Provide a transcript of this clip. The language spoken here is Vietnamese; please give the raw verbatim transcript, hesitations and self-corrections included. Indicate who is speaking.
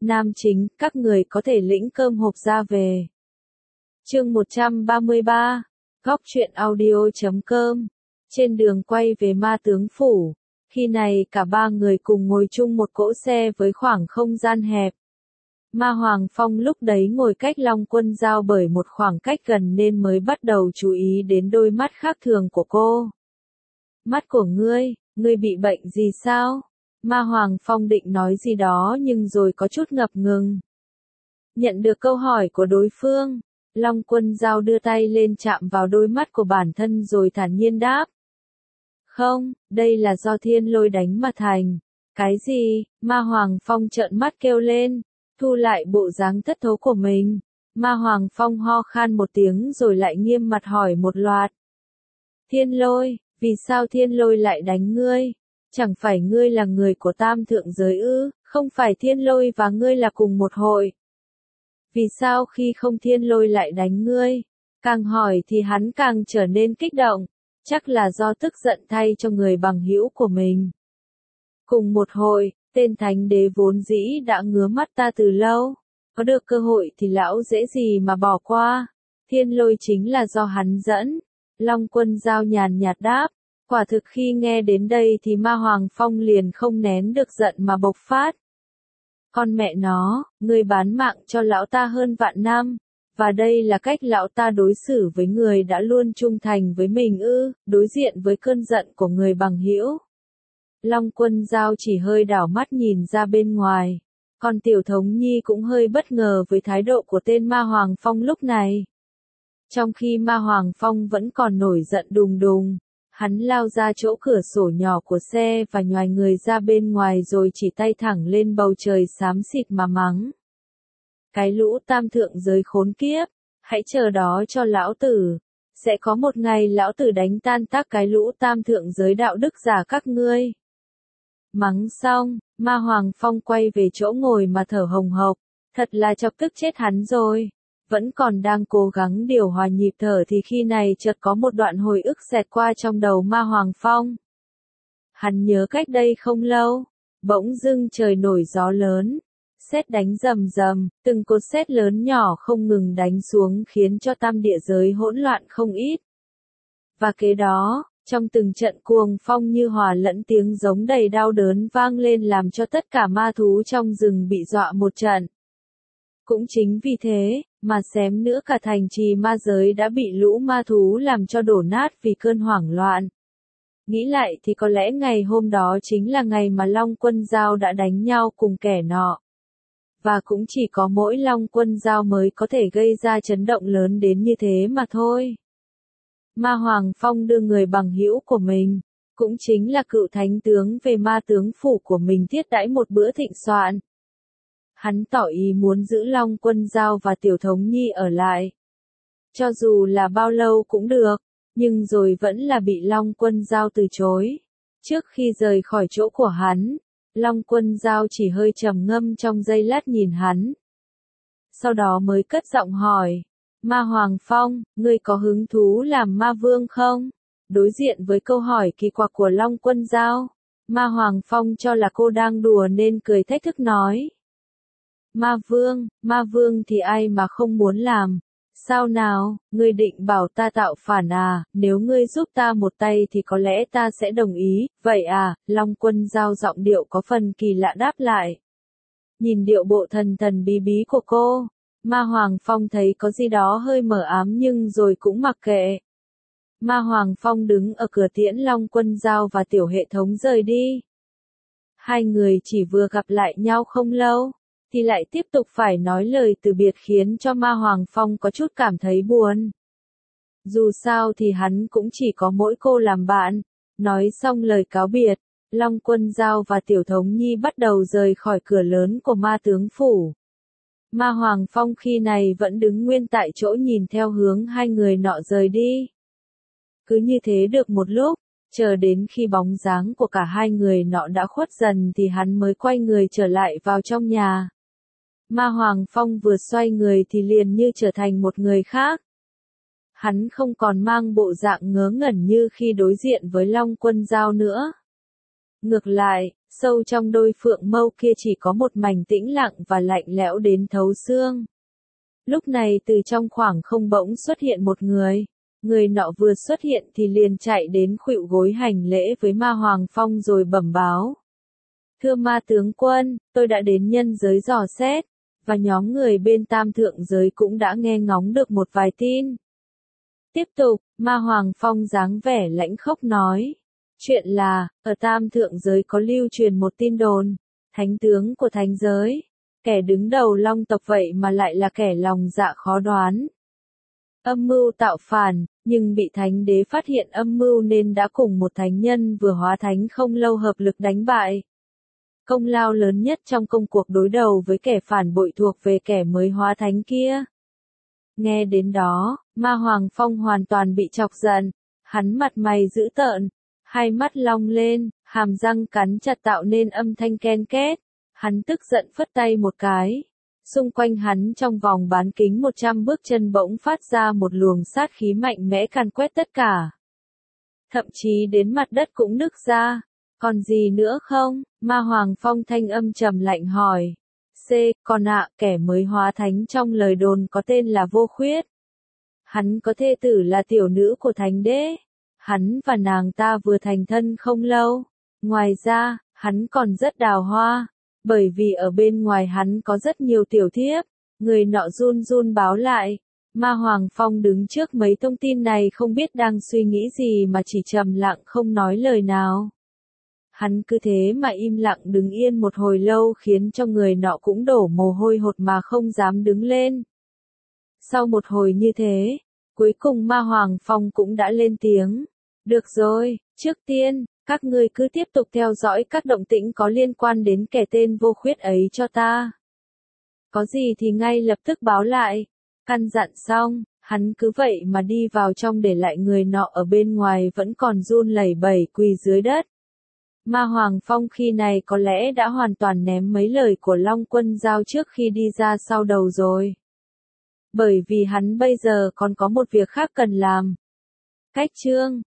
Speaker 1: Nam chính, các người có thể lĩnh cơm hộp ra về. Chương một trăm ba mươi ba, góc truyện audio chấm com. Trên đường quay về Ma Tướng Phủ, khi này cả ba người cùng ngồi chung một cỗ xe với khoảng không gian hẹp. Ma Hoàng Phong lúc đấy ngồi cách Long Quân Giao bởi một khoảng cách gần nên mới bắt đầu chú ý đến đôi mắt khác thường của cô. Mắt của ngươi, ngươi bị bệnh gì sao? Ma Hoàng Phong định nói gì đó nhưng rồi có chút ngập ngừng. Nhận được câu hỏi của đối phương, Long Quân Giao đưa tay lên chạm vào đôi mắt của bản thân rồi thản nhiên đáp. Không, đây là do thiên lôi đánh mà thành. Cái gì? Ma Hoàng Phong trợn mắt kêu lên, thu lại bộ dáng thất thố của mình. Ma Hoàng Phong ho khan một tiếng rồi lại nghiêm mặt hỏi một loạt. Thiên lôi, vì sao thiên lôi lại đánh ngươi? Chẳng phải ngươi là người của tam thượng giới ư, không phải thiên lôi và ngươi là cùng một hội. Vì sao khi không thiên lôi lại đánh ngươi? Càng hỏi thì hắn càng trở nên kích động, chắc là do tức giận thay cho người bằng hữu của mình. Cùng một hội, tên thánh đế vốn dĩ đã ngứa mắt ta từ lâu, có được cơ hội thì lão dễ gì mà bỏ qua. Thiên lôi chính là do hắn dẫn. Long Quân Giao nhàn nhạt đáp. Quả thực khi nghe đến đây thì Ma Hoàng Phong liền không nén được giận mà bộc phát. Con mẹ nó, ngươi bán mạng cho lão ta hơn vạn năm, và đây là cách lão ta đối xử với người đã luôn trung thành với mình ư, đối diện với cơn giận của người bằng hữu. Long Quân Giao chỉ hơi đảo mắt nhìn ra bên ngoài, còn Tiểu Thống Nhi cũng hơi bất ngờ với thái độ của tên Ma Hoàng Phong lúc này. Trong khi Ma Hoàng Phong vẫn còn nổi giận đùng đùng, hắn lao ra chỗ cửa sổ nhỏ của xe và nhoài người ra bên ngoài rồi chỉ tay thẳng lên bầu trời xám xịt mà mắng. Cái lũ tam thượng giới khốn kiếp, hãy chờ đó cho lão tử, sẽ có một ngày lão tử đánh tan tác cái lũ tam thượng giới đạo đức giả các ngươi. Mắng xong, Ma Hoàng Phong quay về chỗ ngồi mà thở hồng hộc, thật là chọc tức chết hắn rồi. Vẫn còn đang cố gắng điều hòa nhịp thở thì khi này chợt có một đoạn hồi ức xẹt qua trong đầu Ma Hoàng Phong. Hắn nhớ cách đây không lâu, bỗng dưng trời nổi gió lớn, sét đánh rầm rầm, từng cột sét lớn nhỏ không ngừng đánh xuống khiến cho tam địa giới hỗn loạn không ít. Và kế đó, trong từng trận cuồng phong như hòa lẫn tiếng giống đầy đau đớn vang lên làm cho tất cả ma thú trong rừng bị dọa một trận. Cũng chính vì thế, mà xém nữa cả thành trì ma giới đã bị lũ ma thú làm cho đổ nát vì cơn hoảng loạn. Nghĩ lại thì có lẽ ngày hôm đó chính là ngày mà Long Quân Giao đã đánh nhau cùng kẻ nọ. Và cũng chỉ có mỗi Long Quân Giao mới có thể gây ra chấn động lớn đến như thế mà thôi. Ma Hoàng Phong đưa người bằng hữu của mình, cũng chính là cựu thánh tướng về Ma Tướng Phủ của mình thiết đãi một bữa thịnh soạn. Hắn tỏ ý muốn giữ Long Quân Giao và Tiểu Thống Nhi ở lại. Cho dù là bao lâu cũng được, nhưng rồi vẫn là bị Long Quân Giao từ chối. Trước khi rời khỏi chỗ của hắn, Long Quân Giao chỉ hơi trầm ngâm trong giây lát nhìn hắn. Sau đó mới cất giọng hỏi, Ma Hoàng Phong, ngươi có hứng thú làm ma vương không? Đối diện với câu hỏi kỳ quặc của Long Quân Giao, Ma Hoàng Phong cho là cô đang đùa nên cười thách thức nói. Ma vương, ma vương thì ai mà không muốn làm. Sao nào, ngươi định bảo ta tạo phản à, nếu ngươi giúp ta một tay thì có lẽ ta sẽ đồng ý, vậy à, Long Quân Giao giọng điệu có phần kỳ lạ đáp lại. Nhìn điệu bộ thần thần bí bí của cô, Ma Hoàng Phong thấy có gì đó hơi mờ ám nhưng rồi cũng mặc kệ. Ma Hoàng Phong đứng ở cửa tiễn Long Quân Giao và Tiểu Hệ Thống rời đi. Hai người chỉ vừa gặp lại nhau không lâu, thì lại tiếp tục phải nói lời từ biệt khiến cho Ma Hoàng Phong có chút cảm thấy buồn. Dù sao thì hắn cũng chỉ có mỗi cô làm bạn. Nói xong lời cáo biệt, Long Quân Giao và Tiểu Thống Nhi bắt đầu rời khỏi cửa lớn của Ma Tướng Phủ. Ma Hoàng Phong khi này vẫn đứng nguyên tại chỗ nhìn theo hướng hai người nọ rời đi. Cứ như thế được một lúc, chờ đến khi bóng dáng của cả hai người nọ đã khuất dần thì hắn mới quay người trở lại vào trong nhà. Ma Hoàng Phong vừa xoay người thì liền như trở thành một người khác. Hắn không còn mang bộ dạng ngớ ngẩn như khi đối diện với Long Quân Giao nữa. Ngược lại, Sâu trong đôi phượng mâu kia chỉ có một mảnh tĩnh lặng và lạnh lẽo đến thấu xương. Lúc này từ trong khoảng không bỗng xuất hiện một người. Người nọ vừa xuất hiện thì liền chạy đến khuỵu gối hành lễ với Ma Hoàng Phong rồi bẩm báo. Thưa Ma tướng quân, tôi đã đến nhân giới dò xét, và nhóm người bên tam thượng giới cũng đã nghe ngóng được một vài tin. Tiếp tục, Ma Hoàng Phong dáng vẻ lãnh khốc nói. Chuyện là, ở tam thượng giới có lưu truyền một tin đồn, thánh tướng của thánh giới, kẻ đứng đầu Long tộc vậy mà lại là kẻ lòng dạ khó đoán. Âm mưu tạo phản, nhưng bị thánh đế phát hiện âm mưu nên đã cùng một thánh nhân vừa hóa thánh không lâu hợp lực đánh bại. Công lao lớn nhất trong công cuộc đối đầu với kẻ phản bội thuộc về kẻ mới hóa thánh kia. Nghe đến đó, Ma Hoàng Phong hoàn toàn bị chọc giận, hắn mặt mày dữ tợn, hai mắt long lên, hàm răng cắn chặt tạo nên âm thanh ken két, hắn tức giận phất tay một cái. Xung quanh hắn trong vòng bán kính một trăm bước chân bỗng phát ra một luồng sát khí mạnh mẽ càn quét tất cả. Thậm chí đến mặt đất cũng nứt ra. Còn gì nữa không? Ma Hoàng Phong thanh âm trầm lạnh hỏi. C. Còn ạ, kẻ mới hóa thánh trong lời đồn có tên là Vô Khuyết. Hắn có thê tử là tiểu nữ của thánh đế. Hắn và nàng ta vừa thành thân không lâu. Ngoài ra, hắn còn rất đào hoa. Bởi vì ở bên ngoài hắn có rất nhiều tiểu thiếp. Người nọ run run báo lại. Ma Hoàng Phong đứng trước mấy thông tin này không biết đang suy nghĩ gì mà chỉ trầm lặng không nói lời nào. Hắn cứ thế mà im lặng đứng yên một hồi lâu khiến cho người nọ cũng đổ mồ hôi hột mà không dám đứng lên. Sau một hồi như thế, cuối cùng Ma Hoàng Phong cũng đã lên tiếng. Được rồi, trước tiên, các ngươi cứ tiếp tục theo dõi các động tĩnh có liên quan đến kẻ tên Vô Khuyết ấy cho ta. Có gì thì ngay lập tức báo lại. Căn dặn xong, hắn cứ vậy mà đi vào trong để lại người nọ ở bên ngoài vẫn còn run lẩy bẩy quỳ dưới đất. Ma Hoàng Phong khi này có lẽ đã hoàn toàn ném mấy lời của Long Quân giao trước khi đi ra sau đầu rồi. Bởi vì hắn bây giờ còn có một việc khác cần làm. Cách chương